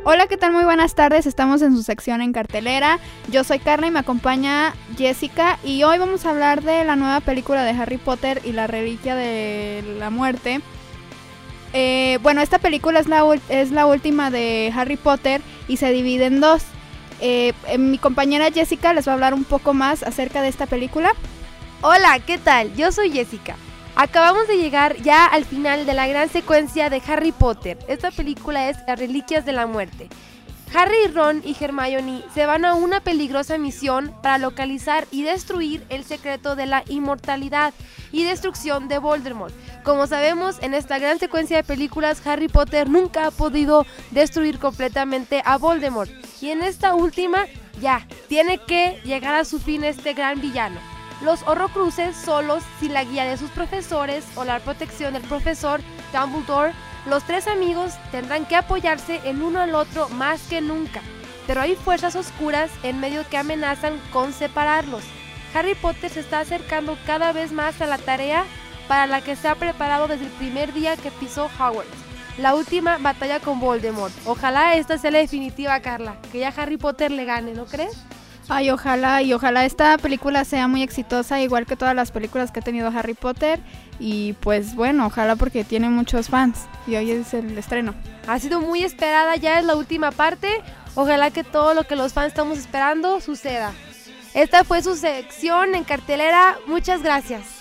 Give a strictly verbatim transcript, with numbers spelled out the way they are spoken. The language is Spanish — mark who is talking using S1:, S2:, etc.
S1: Hola, ¿qué tal? Muy buenas tardes, estamos en su sección en cartelera. Yo soy Carla y me acompaña Jessica y hoy vamos a hablar de la nueva película de Harry Potter y la Reliquia de la Muerte. Eh, bueno, esta película es la, es la última de Harry Potter y se divide en dos. Eh, eh, mi compañera Jessica les va a hablar un poco más acerca de esta película.
S2: Hola, ¿qué tal? Yo soy Jessica. Acabamos de llegar ya al final de la gran secuencia de Harry Potter. Esta película es Las Reliquias de la Muerte. Harry, Ron y Hermione se van a una peligrosa misión para localizar y destruir el secreto de la inmortalidad y destrucción de Voldemort. Como sabemos, en esta gran secuencia de películas, Harry Potter nunca ha podido destruir completamente a Voldemort. Y en esta última, ya, tiene que llegar a su fin este gran villano. Los Horrocruxes, solos, sin la guía de sus profesores o la protección del profesor Dumbledore, los tres amigos tendrán que apoyarse el uno al otro más que nunca. Pero hay fuerzas oscuras en medio que amenazan con separarlos. Harry Potter se está acercando cada vez más a la tarea para la que se ha preparado desde el primer día que pisó Hogwarts. La última batalla con Voldemort. Ojalá esta sea la definitiva, Carla, que ya Harry Potter le gane, ¿no crees?
S1: Ay, ojalá, y ojalá esta película sea muy exitosa, igual que todas las películas que ha tenido Harry Potter. Y pues bueno, ojalá porque tiene muchos fans y hoy es el estreno.
S2: Ha sido muy esperada, ya es la última parte. Ojalá que todo lo que los fans estamos esperando suceda. Esta fue su sección en cartelera. Muchas gracias.